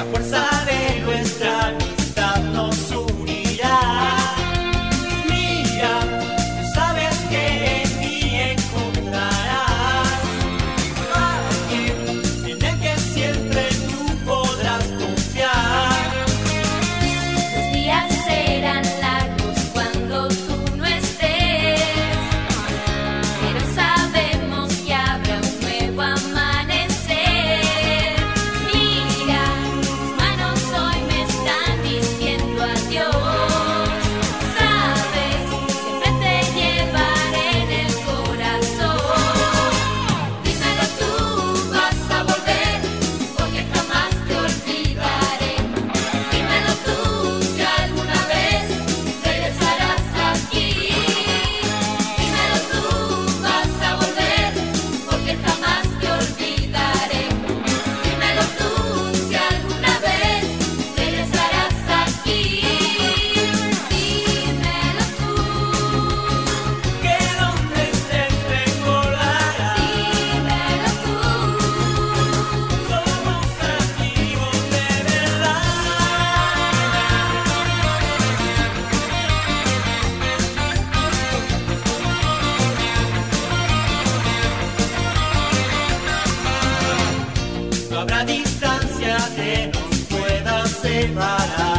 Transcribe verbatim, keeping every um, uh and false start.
la fuerza de nuestra amistad nos unirá. Mira, tú sabes que en mí encontrarás alguien en el que siempre tú podrás confiar. Los días serán largos cuando tú no estés, pero sabemos que habrá un nuevo amanecer. Mira, tus manos hoy me están diciendo adiós. Sabes, siempre te llevaré en el corazón. Dímelo tú, vas a volver, porque jamás te olvidaré. Dímelo tú, si alguna vez regresarás aquí. Dímelo tú, vas a volver, porque jamás te olvidaré. Dímelo tú, si alguna vez regresarás aquí. Dímelo tú, Que donde estés recordarás. dímelo tú. Somos amigos de verdad. No habrá distancia que nos pueda separar.